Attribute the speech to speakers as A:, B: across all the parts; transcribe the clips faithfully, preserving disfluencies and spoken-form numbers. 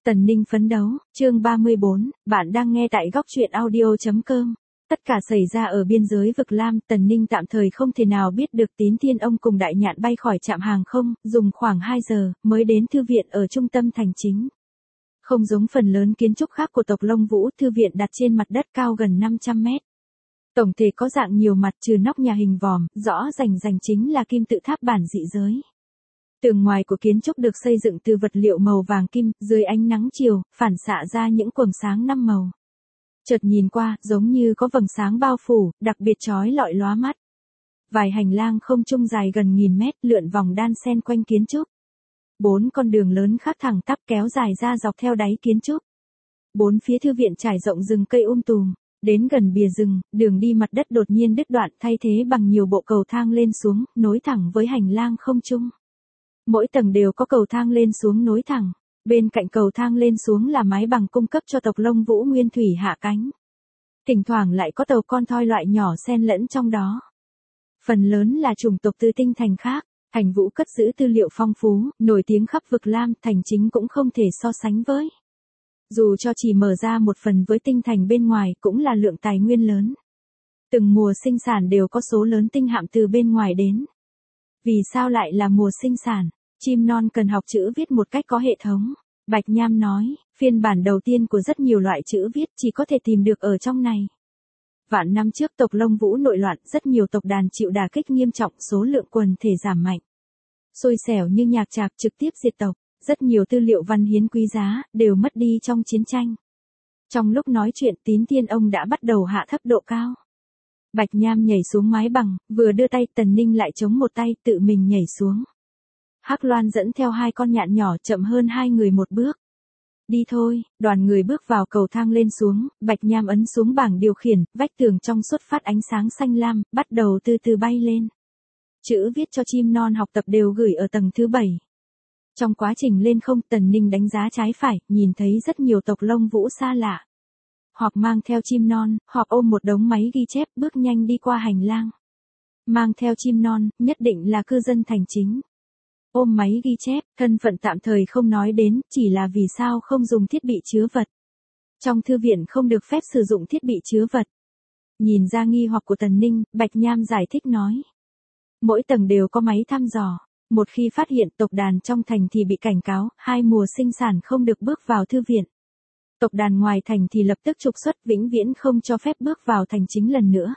A: Tần Ninh phấn đấu, chương ba mươi bốn, bạn đang nghe tại góc truyện audio.com. Tất cả xảy ra ở biên giới vực Lam, Tần Ninh tạm thời không thể nào biết được Tín Thiên Ông cùng Đại Nhạn bay khỏi trạm hàng không, dùng khoảng hai giờ, mới đến thư viện ở trung tâm thành chính. Không giống phần lớn kiến trúc khác của tộc Long Vũ, thư viện đặt trên mặt đất cao gần năm trăm mét. Tổng thể có dạng nhiều mặt trừ nóc nhà hình vòm, rõ rành rành chính là kim tự tháp bản dị giới. Tường ngoài của kiến trúc được xây dựng từ vật liệu màu vàng kim, dưới ánh nắng chiều, phản xạ ra những quầng sáng năm màu. Chợt nhìn qua, giống như có vầng sáng bao phủ, đặc biệt chói lọi lóa mắt. Vài hành lang không trung dài gần nghìn mét, lượn vòng đan xen quanh kiến trúc. Bốn con đường lớn khác thẳng tắp kéo dài ra dọc theo đáy kiến trúc. Bốn phía thư viện trải rộng rừng cây um tùm. Đến gần bìa rừng, đường đi mặt đất đột nhiên đứt đoạn, thay thế bằng nhiều bộ cầu thang lên xuống, nối thẳng với hành lang không trung. Mỗi tầng đều có cầu thang lên xuống nối thẳng, bên cạnh cầu thang lên xuống là mái bằng cung cấp cho tộc Long Vũ nguyên thủy hạ cánh. Thỉnh thoảng lại có tàu con thoi loại nhỏ xen lẫn trong đó. Phần lớn là chủng tộc từ tinh thành khác, Thành Vũ cất giữ tư liệu phong phú, nổi tiếng khắp vực Lam, thành chính cũng không thể so sánh với. Dù cho chỉ mở ra một phần với tinh thành bên ngoài cũng là lượng tài nguyên lớn. Từng mùa sinh sản đều có số lớn tinh hạm từ bên ngoài đến. Vì sao lại là mùa sinh sản? Chim non cần học chữ viết một cách có hệ thống. Bạch Nham nói, phiên bản đầu tiên của rất nhiều loại chữ viết chỉ có thể tìm được ở trong này. Vạn năm trước tộc Long Vũ nội loạn, rất nhiều tộc đàn chịu đả kích nghiêm trọng, số lượng quần thể giảm mạnh. Xui xẻo như Nhạc Trạc trực tiếp diệt tộc, rất nhiều tư liệu văn hiến quý giá, đều mất đi trong chiến tranh. Trong lúc nói chuyện Tín Thiên Ông đã bắt đầu hạ thấp độ cao. Bạch Nham nhảy xuống mái bằng, vừa đưa tay Tần Ninh lại chống một tay tự mình nhảy xuống. Hắc Loan dẫn theo hai con nhạn nhỏ chậm hơn hai người một bước. Đi thôi, đoàn người bước vào cầu thang lên xuống, Bạch Nham ấn xuống bảng điều khiển, vách tường trong suốt phát ánh sáng xanh lam, bắt đầu từ từ bay lên. Chữ viết cho chim non học tập đều gửi ở tầng thứ bảy. Trong quá trình lên không Tần Ninh đánh giá trái phải, nhìn thấy rất nhiều tộc Long Vũ xa lạ. Hoặc mang theo chim non, hoặc ôm một đống máy ghi chép bước nhanh đi qua hành lang. Mang theo chim non, nhất định là cư dân thành chính. Ôm máy ghi chép, thân phận tạm thời không nói đến, chỉ là vì sao không dùng thiết bị chứa vật. Trong thư viện không được phép sử dụng thiết bị chứa vật. Nhìn ra nghi hoặc của Tần Ninh, Bạch Nham giải thích nói. Mỗi tầng đều có máy thăm dò. Một khi phát hiện tộc đàn trong thành thì bị cảnh cáo, hai mùa sinh sản không được bước vào thư viện. Tộc đàn ngoài thành thì lập tức trục xuất, vĩnh viễn không cho phép bước vào thành chính lần nữa.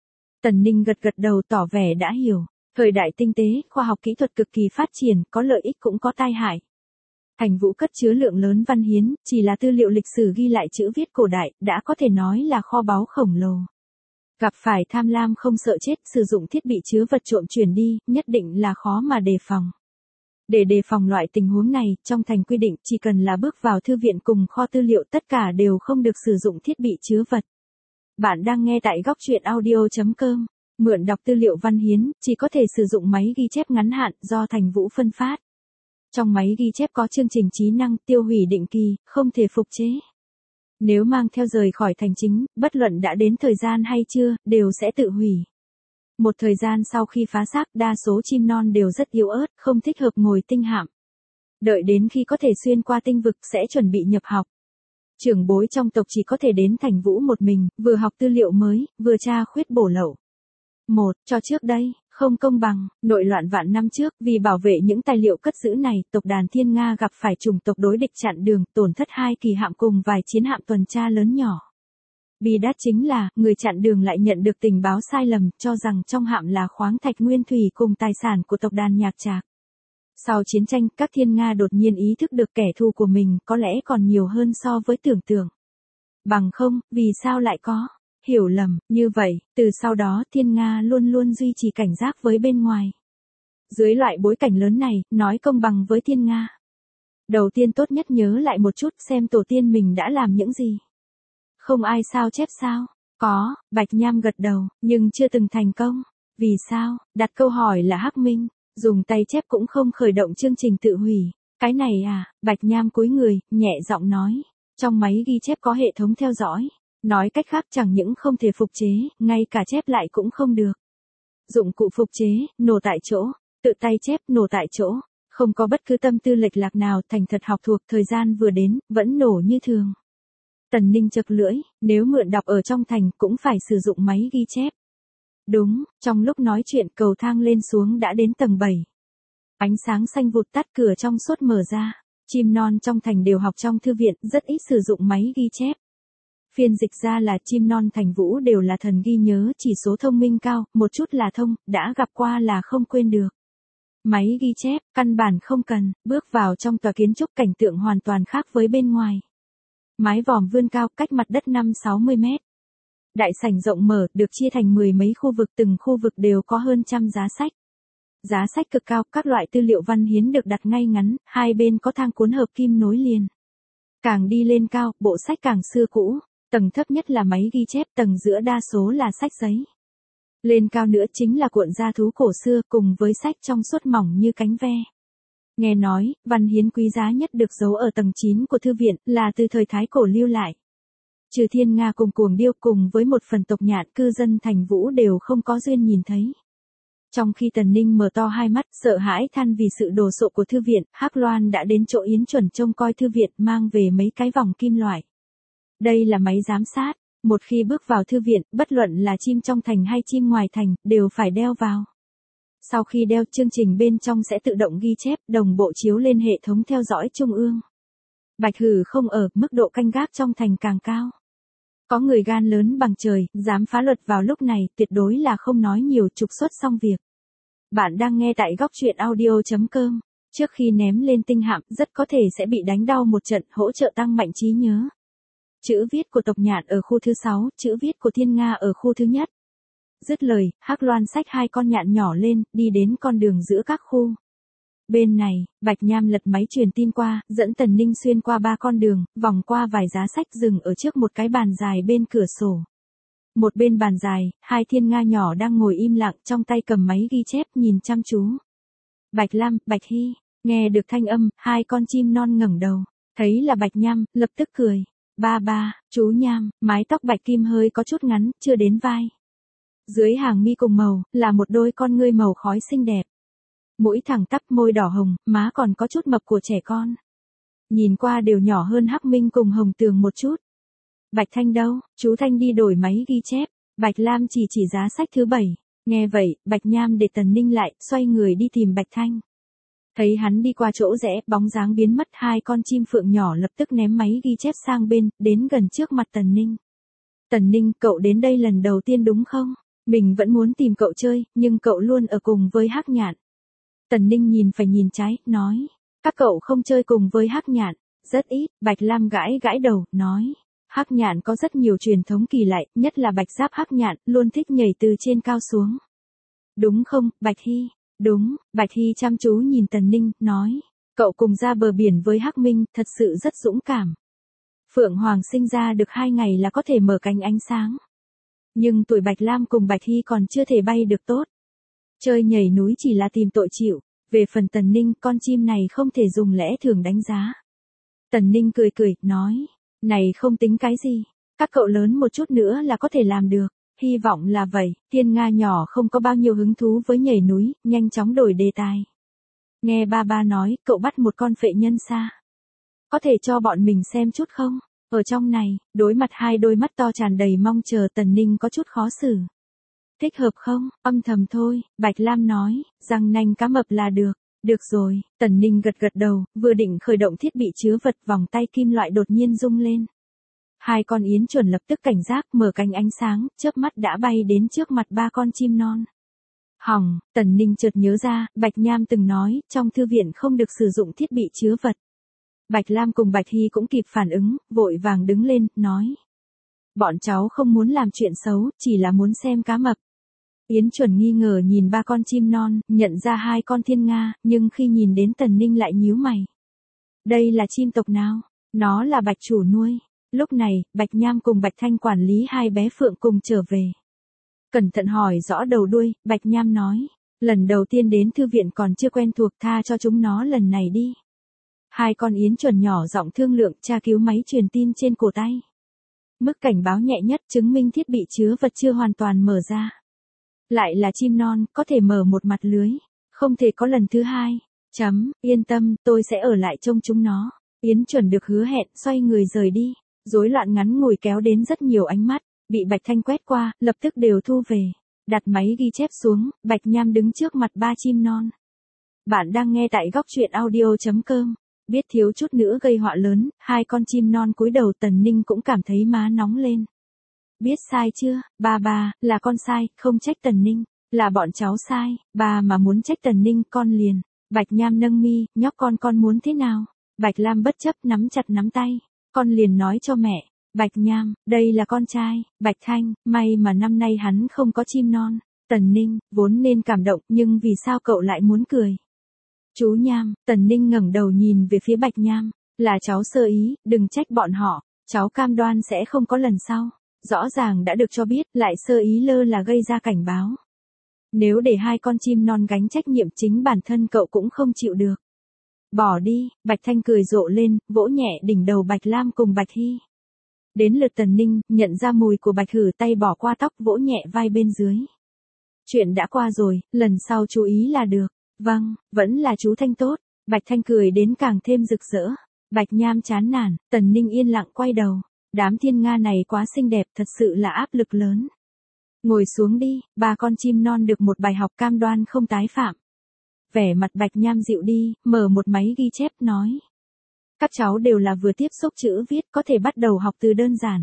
A: Tần Ninh gật gật đầu tỏ vẻ đã hiểu. Thời đại tinh tế, khoa học kỹ thuật cực kỳ phát triển, có lợi ích cũng có tai hại. Thành Vũ cất chứa lượng lớn văn hiến, chỉ là tư liệu lịch sử ghi lại chữ viết cổ đại, đã có thể nói là kho báu khổng lồ. Gặp phải tham lam không sợ chết, sử dụng thiết bị chứa vật trộm chuyển đi, nhất định là khó mà đề phòng. Để đề phòng loại tình huống này, trong thành quy định chỉ cần là bước vào thư viện cùng kho tư liệu tất cả đều không được sử dụng thiết bị chứa vật. Bạn đang nghe tại góc truyện audio.com. Mượn đọc tư liệu văn hiến, chỉ có thể sử dụng máy ghi chép ngắn hạn do Thành Vũ phân phát. Trong máy ghi chép có chương trình trí năng tiêu hủy định kỳ, không thể phục chế. Nếu mang theo rời khỏi thành chính, bất luận đã đến thời gian hay chưa, đều sẽ tự hủy. Một thời gian sau khi phá xác, đa số chim non đều rất yếu ớt, không thích hợp ngồi tinh hạm. Đợi đến khi có thể xuyên qua tinh vực sẽ chuẩn bị nhập học. Trưởng bối trong tộc chỉ có thể đến Thành Vũ một mình, vừa học tư liệu mới, vừa tra khuyết bổ lậu. Một, cho trước đây, không công bằng, nội loạn vạn năm trước, vì bảo vệ những tài liệu cất giữ này, tộc đàn Thiên Nga gặp phải chủng tộc đối địch chặn đường, tổn thất hai kỳ hạm cùng vài chiến hạm tuần tra lớn nhỏ. Bi đát chính là, người chặn đường lại nhận được tình báo sai lầm, cho rằng trong hạm là khoáng thạch nguyên thủy cùng tài sản của tộc đàn Nhạc Trạc. Sau chiến tranh, các Thiên Nga đột nhiên ý thức được kẻ thù của mình có lẽ còn nhiều hơn so với tưởng tượng. Bằng không, vì sao lại có? Hiểu lầm, như vậy, từ sau đó Thiên Nga luôn luôn duy trì cảnh giác với bên ngoài. Dưới loại bối cảnh lớn này, nói công bằng với Thiên Nga. Đầu tiên tốt nhất nhớ lại một chút xem tổ tiên mình đã làm những gì. Không ai sao chép sao? Có, Bạch Nham gật đầu, nhưng chưa từng thành công. Vì sao? Đặt câu hỏi là Hắc Minh, dùng tay chép cũng không khởi động chương trình tự hủy. Cái này à, Bạch Nham cúi người, nhẹ giọng nói. Trong máy ghi chép có hệ thống theo dõi. Nói cách khác chẳng những không thể phục chế, ngay cả chép lại cũng không được. Dụng cụ phục chế, nổ tại chỗ, tự tay chép, nổ tại chỗ, Không có bất cứ tâm tư lệch lạc nào, thành thật học thuộc, thời gian vừa đến, vẫn nổ như thường. Tần Ninh chật lưỡi, nếu mượn đọc ở trong thành cũng phải sử dụng máy ghi chép. Đúng, trong lúc nói chuyện cầu thang lên xuống đã đến tầng bảy. Ánh sáng xanh vụt tắt, cửa trong suốt mở ra. Chim non trong thành đều học trong thư viện, rất ít sử dụng máy ghi chép. Phiên dịch ra là chim non thành Vũ đều là thần ghi nhớ, chỉ số thông minh cao, một chút là thông, đã gặp qua là không quên được. Máy ghi chép, căn bản không cần, bước vào trong tòa kiến trúc cảnh tượng hoàn toàn khác với bên ngoài. Mái vòm vươn cao, cách mặt đất năm sáu mươi mét. Đại sảnh rộng mở, được chia thành mười mấy khu vực, từng khu vực đều có hơn trăm giá sách. Giá sách cực cao, các loại tư liệu văn hiến được đặt ngay ngắn, hai bên có thang cuốn hợp kim nối liền. Càng đi lên cao, bộ sách càng xưa cũ, tầng thấp nhất là máy ghi chép, tầng giữa đa số là sách giấy. Lên cao nữa chính là cuộn gia thú cổ xưa cùng với sách trong suốt mỏng như cánh ve. Nghe nói, văn hiến quý giá nhất được giấu ở tầng chín của thư viện, là từ thời Thái Cổ lưu lại. Trừ Thiên Nga cùng Cuồng Điêu cùng với một phần tộc Nhạn, cư dân thành Vũ đều không có duyên nhìn thấy. Trong khi Tần Ninh mở to hai mắt, sợ hãi than vì sự đồ sộ của thư viện, Hắc Loan đã đến chỗ Yến Chuẩn trông coi thư viện, mang về mấy cái vòng kim loại. Đây là máy giám sát, một khi bước vào thư viện, bất luận là chim trong thành hay chim ngoài thành, đều phải đeo vào. Sau khi đeo, chương trình bên trong sẽ tự động ghi chép, đồng bộ chiếu lên hệ thống theo dõi trung ương. Bạch Hử không ở, mức độ canh gác trong thành càng cao. Có người gan lớn bằng trời, dám phá luật vào lúc này, tuyệt đối là không nói nhiều, trục xuất xong việc. Bạn đang nghe tại góc truyện audio chấm com. Trước khi ném lên tinh hạm, rất có thể sẽ bị đánh đau một trận, hỗ trợ tăng mạnh trí nhớ. Chữ viết của tộc Nhạn ở khu thứ sáu, chữ viết của Thiên Nga ở khu thứ nhất. Dứt lời, Hắc Loan xách hai con nhạn nhỏ lên, đi đến con đường giữa các khu. Bên này, Bạch Nham lật máy truyền tin qua, dẫn Tần Ninh xuyên qua ba con đường, vòng qua vài giá sách, dừng ở trước một cái bàn dài bên cửa sổ. Một bên bàn dài, hai thiên nga nhỏ đang ngồi im lặng, trong tay cầm máy ghi chép, nhìn chăm chú. Bạch Lam, Bạch Hy, nghe được thanh âm, hai con chim non ngẩng đầu, thấy là Bạch Nham, lập tức cười. Ba ba, chú Nham, mái tóc bạch kim hơi có chút ngắn, chưa đến vai. Dưới hàng mi cùng màu, là một đôi con ngươi màu khói xinh đẹp. Mũi thẳng tắp, môi đỏ hồng, má còn có chút mập của trẻ con. Nhìn qua đều nhỏ hơn Hắc Minh cùng Hồng Tường một chút. Bạch Thanh đâu? Chú Thanh đi đổi máy ghi chép. Bạch Lam chỉ chỉ giá sách thứ bảy. Nghe vậy, Bạch Nham để Tần Ninh lại, xoay người đi tìm Bạch Thanh. Thấy hắn đi qua chỗ rẽ, bóng dáng biến mất, hai con chim phượng nhỏ lập tức ném máy ghi chép sang bên, đến gần trước mặt Tần Ninh. Tần Ninh, cậu đến đây lần đầu tiên đúng không? Mình vẫn muốn tìm cậu chơi, nhưng cậu luôn ở cùng với Hắc Nhạn. Tần Ninh nhìn phải nhìn trái, nói. Các cậu không chơi cùng với Hắc Nhạn. Rất ít, Bạch Lam gãi gãi đầu, nói. Hắc Nhạn có rất nhiều truyền thống kỳ lạ, nhất là Bạch Giáp Hắc Nhạn, luôn thích nhảy từ trên cao xuống. Đúng không, Bạch Hy? Đúng, Bạch Hy chăm chú nhìn Tần Ninh, nói. Cậu cùng ra bờ biển với Hắc Minh, thật sự rất dũng cảm. Phượng Hoàng sinh ra được hai ngày là có thể mở cánh ánh sáng. Nhưng tuổi Bạch Lam cùng Bạch Hy còn chưa thể bay được tốt. Chơi nhảy núi chỉ là tìm tội chịu. Về phần Tần Ninh, con chim này không thể dùng lẽ thường đánh giá. Tần Ninh cười cười, nói. Này không tính cái gì. Các cậu lớn một chút nữa là có thể làm được. Hy vọng là vậy. Thiên Nga nhỏ không có bao nhiêu hứng thú với nhảy núi, nhanh chóng đổi đề tài. Nghe ba ba nói, cậu bắt một con phệ nhân sa. Có thể cho bọn mình xem chút không? Ở trong này, đối mặt hai đôi mắt to tràn đầy mong chờ, Tần Ninh có chút khó xử. Thích hợp không? Âm thầm thôi, Bạch Lam nói, răng nanh cá mập là được. Được rồi, Tần Ninh gật gật đầu, vừa định khởi động thiết bị chứa vật, vòng tay kim loại đột nhiên rung lên. Hai con yến chuẩn lập tức cảnh giác, mở cánh ánh sáng, chớp mắt đã bay đến trước mặt ba con chim non. Hỏng, Tần Ninh chợt nhớ ra, Bạch Nham từng nói, trong thư viện không được sử dụng thiết bị chứa vật. Bạch Lam cùng Bạch Hy cũng kịp phản ứng, vội vàng đứng lên, nói. Bọn cháu không muốn làm chuyện xấu, chỉ là muốn xem cá mập. Yến Chuẩn nghi ngờ nhìn ba con chim non, nhận ra hai con thiên nga, nhưng khi nhìn đến Tần Ninh lại nhíu mày. Đây là chim tộc nào? Nó là Bạch chủ nuôi. Lúc này, Bạch Nham cùng Bạch Thanh quản lý hai bé phượng cùng trở về. Cẩn thận hỏi rõ đầu đuôi, Bạch Nham nói. Lần đầu tiên đến thư viện còn chưa quen thuộc, tha cho chúng nó lần này đi. Hai con Yến Chuẩn nhỏ giọng thương lượng, tra cứu máy truyền tin trên cổ tay. Mức cảnh báo nhẹ nhất chứng minh thiết bị chứa vật chưa hoàn toàn mở ra. Lại là chim non, có thể mở một mặt lưới, không thể có lần thứ hai. Chấm, yên tâm, tôi sẽ ở lại trông chúng nó. Yến Chuẩn được hứa hẹn, xoay người rời đi. Rối loạn ngắn ngủi kéo đến rất nhiều ánh mắt, bị Bạch Thanh quét qua, lập tức đều thu về. Đặt máy ghi chép xuống, Bạch Nham đứng trước mặt ba chim non. Bạn đang nghe tại góc truyện audio chấm com. Biết thiếu chút nữa gây họa lớn, hai con chim non cúi đầu. Tần Ninh cũng cảm thấy má nóng lên. Biết sai chưa, ba ba, là con sai, không trách Tần Ninh, là bọn cháu sai, ba mà muốn trách Tần Ninh con liền. Bạch Nham nâng mi, nhóc con con muốn thế nào? Bạch Lam bất chấp nắm chặt nắm tay, con liền nói cho mẹ. Bạch Nham, đây là con trai. Bạch Thanh, may mà năm nay hắn không có chim non. Tần Ninh, vốn nên cảm động, nhưng vì sao cậu lại muốn cười? Chú Nham, Tần Ninh ngẩng đầu nhìn về phía Bạch Nham, là cháu sơ ý, đừng trách bọn họ, cháu cam đoan sẽ không có lần sau. Rõ ràng đã được cho biết, lại sơ ý lơ là gây ra cảnh báo. Nếu để hai con chim non gánh trách nhiệm chính bản thân cậu cũng không chịu được. Bỏ đi, Bạch Thanh cười rộ lên, vỗ nhẹ đỉnh đầu Bạch Lam cùng Bạch Hy. Đến lượt Tần Ninh, nhận ra mùi của Bạch Hử, tay bỏ qua tóc vỗ nhẹ vai bên dưới. Chuyện đã qua rồi, lần sau chú ý là được. Vâng, vẫn là chú Thanh tốt. Bạch Thanh cười đến càng thêm rực rỡ. Bạch Nham chán nản, Tần Ninh yên lặng quay đầu. Đám thiên nga này quá xinh đẹp, thật sự là áp lực lớn. Ngồi xuống đi, ba con chim non được một bài học cam đoan không tái phạm. Vẻ mặt Bạch Nham dịu đi, mở một máy ghi chép nói. Các cháu đều là vừa tiếp xúc chữ viết, có thể bắt đầu học từ đơn giản.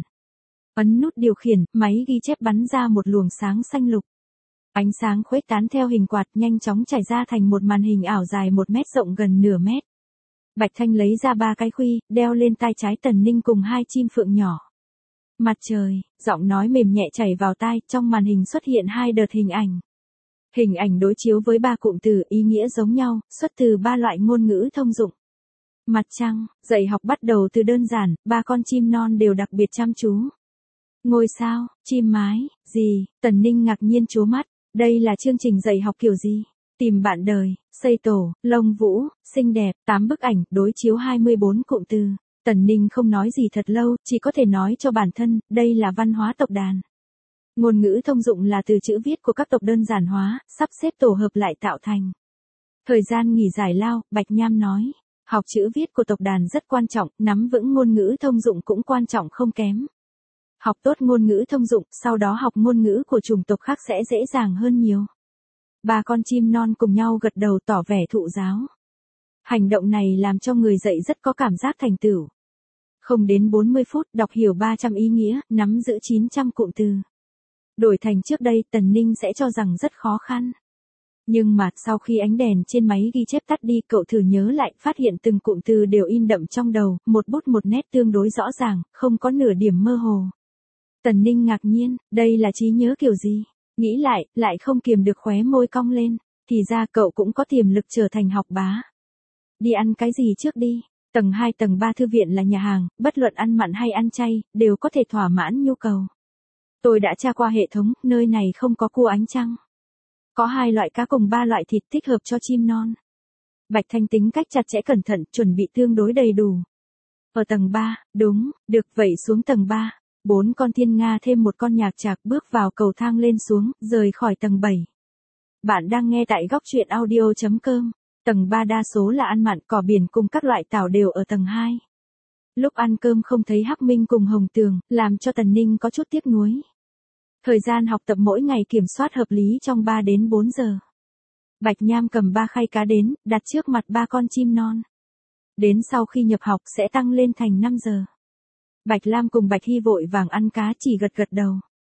A: Ấn nút điều khiển, máy ghi chép bắn ra một luồng sáng xanh lục. Ánh sáng khuếch tán theo hình quạt nhanh chóng trải ra thành một màn hình ảo dài một mét rộng gần nửa mét. Bạch Thanh lấy ra ba cái khuy, đeo lên tai trái Tần Ninh cùng hai chim phượng nhỏ. Mặt trời, giọng nói mềm nhẹ chảy vào tai, trong màn hình xuất hiện hai đợt hình ảnh. Hình ảnh đối chiếu với ba cụm từ ý nghĩa giống nhau, xuất từ ba loại ngôn ngữ thông dụng. Mặt trăng, dạy học bắt đầu từ đơn giản, ba con chim non đều đặc biệt chăm chú. Ngôi sao, chim mái, gì, Tần Ninh ngạc nhiên trố mắt, đây là chương trình dạy học kiểu gì? Tìm bạn đời, xây tổ, lông vũ, xinh đẹp, tám bức ảnh, đối chiếu hai mươi bốn cụm từ. Tần Ninh không nói gì thật lâu, chỉ có thể nói cho bản thân, đây là văn hóa tộc đàn. Ngôn ngữ thông dụng là từ chữ viết của các tộc đơn giản hóa, sắp xếp tổ hợp lại tạo thành. Thời gian nghỉ giải lao, Bạch Nham nói, học chữ viết của tộc đàn rất quan trọng, nắm vững ngôn ngữ thông dụng cũng quan trọng không kém. Học tốt ngôn ngữ thông dụng, sau đó học ngôn ngữ của chủng tộc khác sẽ dễ dàng hơn nhiều. Ba con chim non cùng nhau gật đầu tỏ vẻ thụ giáo. Hành động này làm cho người dạy rất có cảm giác thành tựu. Không đến bốn mươi phút, đọc hiểu ba trăm ý nghĩa, nắm giữ chín trăm cụm từ. Đổi thành trước đây, Tần Ninh sẽ cho rằng rất khó khăn. Nhưng mà, sau khi ánh đèn trên máy ghi chép tắt đi, cậu thử nhớ lại, phát hiện từng cụm từ đều in đậm trong đầu, một bút một nét tương đối rõ ràng, không có nửa điểm mơ hồ. Tần Ninh ngạc nhiên, đây là trí nhớ kiểu gì? Nghĩ lại, lại không kiềm được khóe môi cong lên, thì ra cậu cũng có tiềm lực trở thành học bá. Đi ăn cái gì trước đi? Tầng hai tầng ba thư viện là nhà hàng, bất luận ăn mặn hay ăn chay, đều có thể thỏa mãn nhu cầu. Tôi đã tra qua hệ thống, nơi này không có cua ánh trăng. Có hai loại cá cùng ba loại thịt thích hợp cho chim non. Bạch Thanh tính cách chặt chẽ cẩn thận, chuẩn bị tương đối đầy đủ. Ở tầng ba, đúng, được vậy xuống tầng ba. Bốn con thiên nga thêm một con nhạc trạc bước vào cầu thang lên xuống, rời khỏi tầng bảy. Bạn đang nghe tại góc truyện audio chấm com. Tầng ba đa số là ăn mặn, cỏ biển cùng các loại tảo đều ở tầng hai. Lúc ăn cơm không thấy Hắc Minh cùng Hồng Tường, làm cho Tần Ninh có chút tiếc nuối. Thời gian học tập mỗi ngày kiểm soát hợp lý trong ba đến bốn giờ. Bạch Nham cầm ba khay cá đến, đặt trước mặt ba con chim non. Đến sau khi nhập học sẽ tăng lên thành năm giờ. Bạch Lam cùng Bạch Hy vội vàng ăn cá, chỉ gật gật đầu.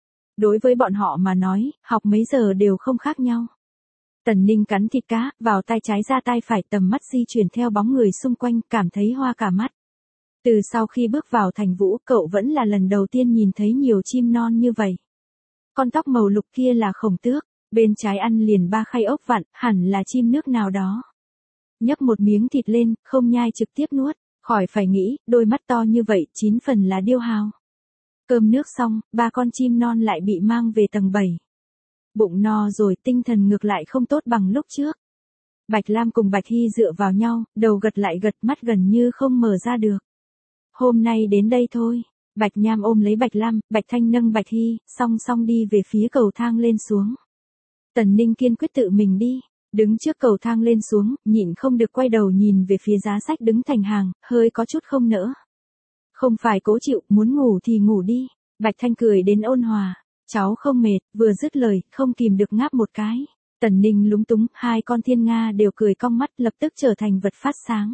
A: Đối với bọn họ mà nói, học mấy giờ đều không khác nhau. Tần Ninh cắn thịt cá, vào tay trái ra tay phải, tầm mắt di chuyển theo bóng người xung quanh, cảm thấy hoa cả mắt. Từ sau khi bước vào thành Vũ, cậu vẫn là lần đầu tiên nhìn thấy nhiều chim non như vậy. Con tóc màu lục kia là khổng tước, bên trái ăn liền ba khay ốc vặn, hẳn là chim nước nào đó. Nhấp một miếng thịt lên, không nhai trực tiếp nuốt, khỏi phải nghĩ, đôi mắt to như vậy, chín phần là điêu hào. Cơm nước xong, ba con chim non lại bị mang về tầng bảy. Bụng no rồi, tinh thần ngược lại không tốt bằng lúc trước. Bạch Lam cùng Bạch Hy dựa vào nhau, đầu gật lại gật, mắt gần như không mở ra được. Hôm nay đến đây thôi. Bạch Nham ôm lấy Bạch Lam, Bạch Thanh nâng Bạch Hy, song song đi về phía cầu thang lên xuống. Tần Ninh kiên quyết tự mình đi. Đứng trước cầu thang lên xuống, nhịn không được quay đầu nhìn về phía giá sách đứng thành hàng, hơi có chút không nỡ. Không phải cố chịu, muốn ngủ thì ngủ đi. Bạch Thanh cười đến ôn hòa. Cháu không mệt, vừa dứt lời, không kìm được ngáp một cái. Tần Ninh lúng túng, hai con thiên nga đều cười cong mắt lập tức trở thành vật phát sáng.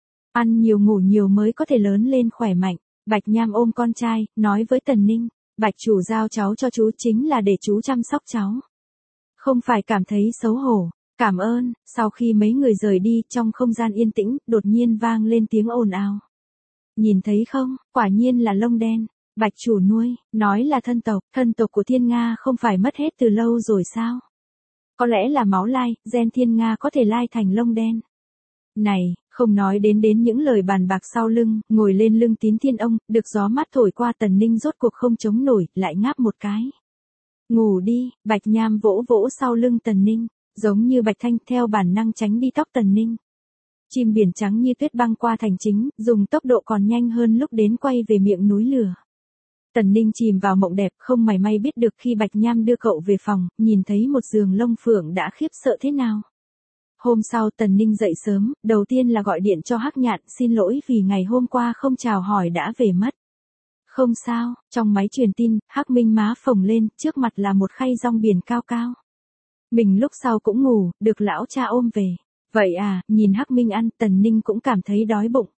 A: Ăn nhiều ngủ nhiều mới có thể lớn lên khỏe mạnh. Bạch Nham ôm con trai, nói với Tần Ninh, Bạch chủ giao cháu cho chú chính là để chú chăm sóc cháu. Không phải cảm thấy xấu hổ. Cảm ơn. Sau khi mấy người rời đi, trong không gian yên tĩnh, đột nhiên vang lên tiếng ồn ào. Nhìn thấy không, quả nhiên là lông đen. Bạch chủ nuôi, nói là thân tộc, thân tộc của thiên nga không phải mất hết từ lâu rồi sao? Có lẽ là máu lai, gen thiên nga có thể lai thành lông đen. Này, không nói đến đến những lời bàn bạc sau lưng, ngồi lên lưng Tín Thiên Ông, được gió mát thổi qua Tần Ninh rốt cuộc không chống nổi, lại ngáp một cái. Ngủ đi, Bạch Nham vỗ vỗ sau lưng Tần Ninh, giống như Bạch Thanh theo bản năng tránh đi tóc Tần Ninh. Chim biển trắng như tuyết băng qua thành chính, dùng tốc độ còn nhanh hơn lúc đến quay về miệng núi lửa. Tần Ninh chìm vào mộng đẹp, không mảy may biết được khi Bạch Nham đưa cậu về phòng, nhìn thấy một giường lông phượng đã khiếp sợ thế nào. Hôm sau Tần Ninh dậy sớm, đầu tiên là gọi điện cho Hắc Nhạn, xin lỗi vì ngày hôm qua không chào hỏi đã về mất. Không sao, trong máy truyền tin, Hắc Minh má phồng lên, trước mặt là một khay rong biển cao cao. Mình lúc sau cũng ngủ, được lão cha ôm về. Vậy à, nhìn Hắc Minh ăn, Tần Ninh cũng cảm thấy đói bụng.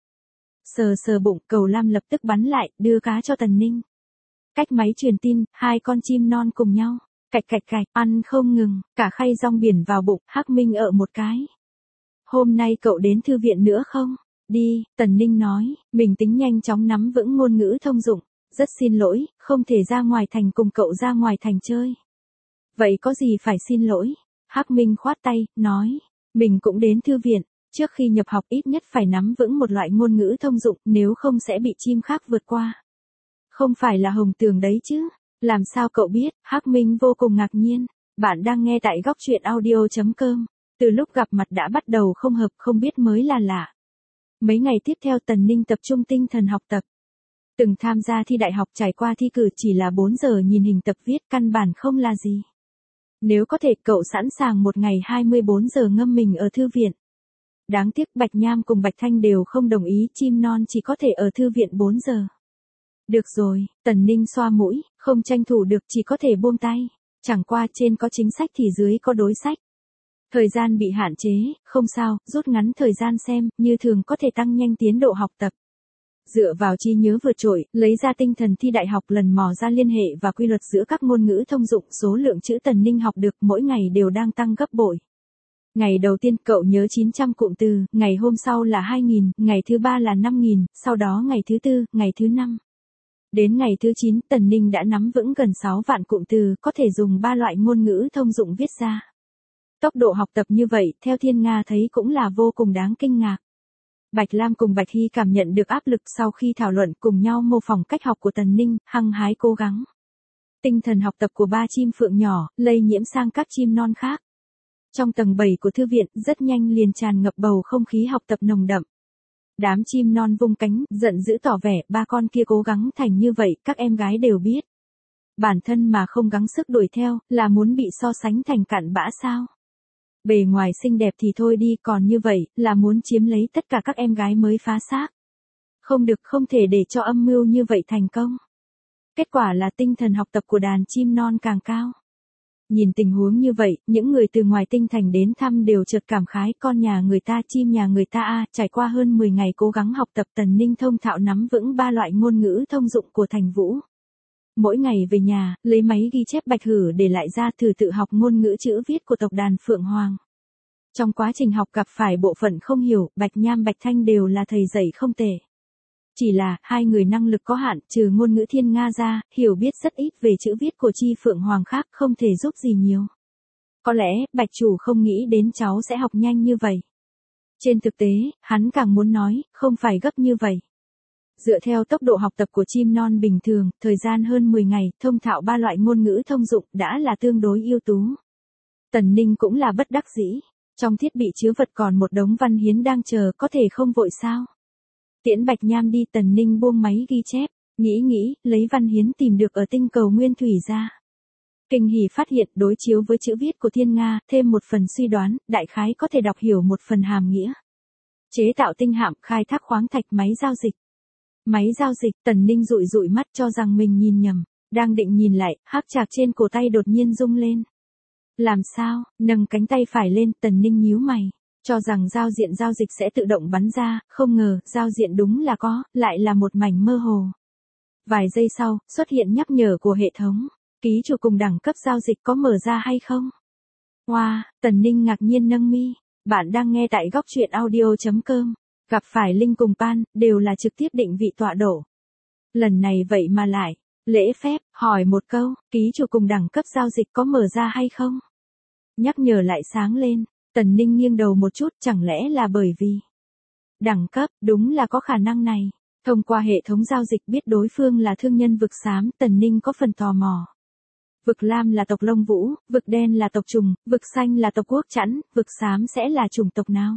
A: Sờ sờ bụng, Cầu Lam lập tức bắn lại, đưa cá cho Tần Ninh. Cách máy truyền tin, hai con chim non cùng nhau, cạch cạch cạch, ăn không ngừng, cả khay rong biển vào bụng, Hắc Minh ợ một cái. Hôm nay cậu đến thư viện nữa không? Đi, Tần Ninh nói, mình tính nhanh chóng nắm vững ngôn ngữ thông dụng, rất xin lỗi, không thể ra ngoài thành cùng cậu ra ngoài thành chơi. Vậy có gì phải xin lỗi? Hắc Minh khoát tay, nói, mình cũng đến thư viện, trước khi nhập học ít nhất phải nắm vững một loại ngôn ngữ thông dụng, nếu không sẽ bị chim khác vượt qua. Không phải là Hồng Tường đấy chứ? Làm sao cậu biết? Hắc Minh vô cùng ngạc nhiên. Bạn đang nghe tại góc truyện audio chấm com. Từ lúc gặp mặt đã bắt đầu không hợp, không biết mới là lạ. Mấy ngày tiếp theo Tần Ninh tập trung tinh thần học tập. Từng tham gia thi đại học, trải qua thi cử chỉ là bốn giờ nhìn hình tập viết, căn bản không là gì. Nếu có thể cậu sẵn sàng một ngày hai mươi bốn giờ ngâm mình ở thư viện. Đáng tiếc Bạch Nham cùng Bạch Thanh đều không đồng ý, chim non chỉ có thể ở thư viện bốn giờ. Được rồi, Tần Ninh xoa mũi, không tranh thủ được chỉ có thể buông tay. Chẳng qua trên có chính sách thì dưới có đối sách. Thời gian bị hạn chế, không sao, rút ngắn thời gian xem, như thường có thể tăng nhanh tiến độ học tập. Dựa vào trí nhớ vượt trội, lấy ra tinh thần thi đại học lần mò ra liên hệ và quy luật giữa các ngôn ngữ thông dụng, số lượng chữ Tần Ninh học được mỗi ngày đều đang tăng gấp bội. Ngày đầu tiên cậu nhớ chín trăm cụm từ, ngày hôm sau là hai nghìn, ngày thứ ba là năm nghìn, sau đó ngày thứ tư, ngày thứ năm. Đến ngày thứ chín, Tần Ninh đã nắm vững gần sáu vạn cụm từ, có thể dùng ba loại ngôn ngữ thông dụng viết ra. Tốc độ học tập như vậy, theo Thiên Nga thấy cũng là vô cùng đáng kinh ngạc. Bạch Lam cùng Bạch Hy cảm nhận được áp lực sau khi thảo luận cùng nhau mô phỏng cách học của Tần Ninh, hăng hái cố gắng. Tinh thần học tập của ba chim phượng nhỏ, lây nhiễm sang các chim non khác. Trong tầng bảy của thư viện, rất nhanh liền tràn ngập bầu không khí học tập nồng đậm. Đám chim non vung cánh, giận dữ tỏ vẻ, ba con kia cố gắng thành như vậy, các em gái đều biết. Bản thân mà không gắng sức đuổi theo, là muốn bị so sánh thành cặn bã sao? Bề ngoài xinh đẹp thì thôi đi, còn như vậy, là muốn chiếm lấy tất cả các em gái mới phá xác. Không được, không thể để cho âm mưu như vậy thành công. Kết quả là tinh thần học tập của đàn chim non càng cao. Nhìn tình huống như vậy, những người từ ngoài tinh thành đến thăm đều chợt cảm khái, con nhà người ta chim nhà người ta a, trải qua hơn mười ngày cố gắng học tập, Tần Ninh thông thạo nắm vững ba loại ngôn ngữ thông dụng của Thành Vũ. Mỗi ngày về nhà, lấy máy ghi chép Bạch Hử để lại ra thử tự học ngôn ngữ chữ viết của tộc đàn Phượng Hoàng. Trong quá trình học gặp phải bộ phận không hiểu, Bạch Nham Bạch Thanh đều là thầy dạy không tệ. Chỉ là, hai người năng lực có hạn, trừ ngôn ngữ Thiên Nga ra, hiểu biết rất ít về chữ viết của chi Phượng Hoàng khác, không thể giúp gì nhiều. Có lẽ, Bạch chủ không nghĩ đến cháu sẽ học nhanh như vậy. Trên thực tế, hắn càng muốn nói, không phải gấp như vậy. Dựa theo tốc độ học tập của chim non bình thường, thời gian hơn mười ngày, thông thạo ba loại ngôn ngữ thông dụng đã là tương đối ưu tú. Tần Ninh cũng là bất đắc dĩ. Trong thiết bị chứa vật còn một đống văn hiến đang chờ, có thể không vội sao? Tiễn Bạch Nham đi, Tần Ninh buông máy ghi chép, nghĩ nghĩ, lấy văn hiến tìm được ở tinh cầu Nguyên Thủy ra. Kinh hỉ phát hiện đối chiếu với chữ viết của Thiên Nga, thêm một phần suy đoán, đại khái có thể đọc hiểu một phần hàm nghĩa. Chế tạo tinh hạm, khai thác khoáng thạch, máy giao dịch. Máy giao dịch, Tần Ninh dụi dụi mắt cho rằng mình nhìn nhầm, đang định nhìn lại, hắc trạc trên cổ tay đột nhiên rung lên. Làm sao, nâng cánh tay phải lên, Tần Ninh nhíu mày, cho rằng giao diện giao dịch sẽ tự động bắn ra, không ngờ, giao diện đúng là có, lại là một mảnh mơ hồ. Vài giây sau, xuất hiện nhắc nhở của hệ thống, ký chủ cùng đẳng cấp giao dịch có mở ra hay không? Wow, Tần Ninh ngạc nhiên nâng mi, bạn đang nghe tại góc truyện audio chấm com, gặp phải Linh cùng Pan, đều là trực tiếp định vị tọa độ. Lần này vậy mà lại, lễ phép, hỏi một câu, ký chủ cùng đẳng cấp giao dịch có mở ra hay không? Nhắc nhở lại sáng lên, Tần Ninh nghiêng đầu một chút, chẳng lẽ là bởi vì đẳng cấp, đúng là có khả năng này. Thông qua hệ thống giao dịch biết đối phương là thương nhân vực xám, Tần Ninh có phần tò mò. Vực lam là tộc Lông Vũ, vực đen là tộc Trùng, vực xanh là tộc Quốc Chẵn, vực xám sẽ là chủng tộc nào?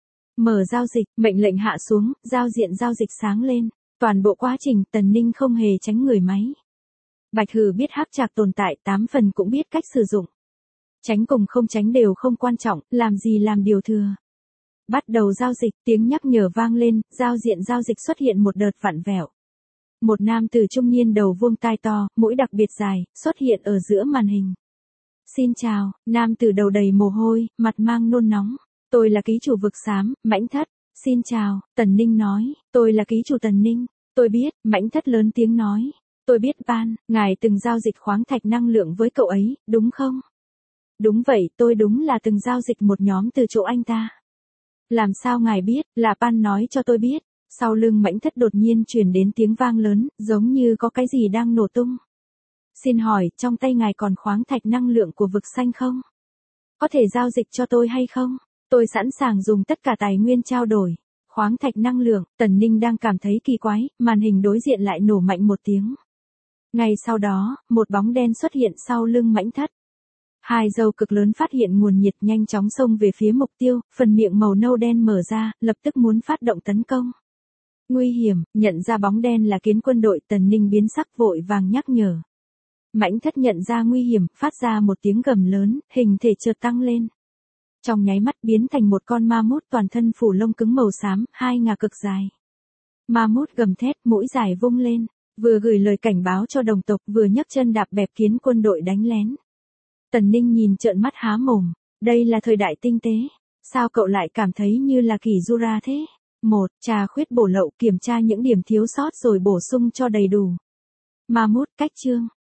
A: Mở giao dịch, mệnh lệnh hạ xuống, giao diện giao dịch sáng lên. Toàn bộ quá trình Tần Ninh không hề tránh người máy. Bạch Hừ biết hắc trạc tồn tại, tám phần cũng biết cách sử dụng. Tránh cùng không tránh đều không quan trọng, làm gì làm điều thừa. Bắt đầu giao dịch, tiếng nhắc nhở vang lên, giao diện giao dịch xuất hiện một đợt vặn vẹo. Một nam tử trung niên đầu vuông tai to, mũi đặc biệt dài, xuất hiện ở giữa màn hình. Xin chào, nam tử đầu đầy mồ hôi, mặt mang nôn nóng. Tôi là ký chủ vực xám, Mãnh Thất. Xin chào, Tần Ninh nói, tôi là ký chủ Tần Ninh. Tôi biết, Mãnh Thất lớn tiếng nói. Tôi biết Pan, ngài từng giao dịch khoáng thạch năng lượng với cậu ấy, đúng không? Đúng vậy, tôi đúng là từng giao dịch một nhóm từ chỗ anh ta. Làm sao ngài biết, là Pan nói cho tôi biết. Sau lưng Mãnh Thất đột nhiên truyền đến tiếng vang lớn, giống như có cái gì đang nổ tung. Xin hỏi, trong tay ngài còn khoáng thạch năng lượng của vực xanh không? Có thể giao dịch cho tôi hay không? Tôi sẵn sàng dùng tất cả tài nguyên trao đổi. Khoáng thạch năng lượng, Tần Ninh đang cảm thấy kỳ quái, màn hình đối diện lại nổ mạnh một tiếng. Ngay sau đó, một bóng đen xuất hiện sau lưng Mãnh Thất. Hai dâu cực lớn phát hiện nguồn nhiệt nhanh chóng xông về phía mục tiêu, phần miệng màu nâu đen mở ra, lập tức muốn phát động tấn công. Nguy hiểm, nhận ra bóng đen là kiến quân đội, Tần Ninh biến sắc vội vàng nhắc nhở. Mãnh Thất nhận ra nguy hiểm, phát ra một tiếng gầm lớn, hình thể chợt tăng lên. Trong nháy mắt biến thành một con ma mút toàn thân phủ lông cứng màu xám, hai ngà cực dài. Ma mút gầm thét, mũi dài vung lên, vừa gửi lời cảnh báo cho đồng tộc, vừa nhấc chân đạp bẹp kiến quân đội đánh lén. Tần Ninh nhìn trợn mắt há mồm, đây là thời đại tinh tế, sao cậu lại cảm thấy như là Kỷ Jura thế? Một, trà khuyết bổ lậu, kiểm tra những điểm thiếu sót rồi bổ sung cho đầy đủ. Ma mút cách chương,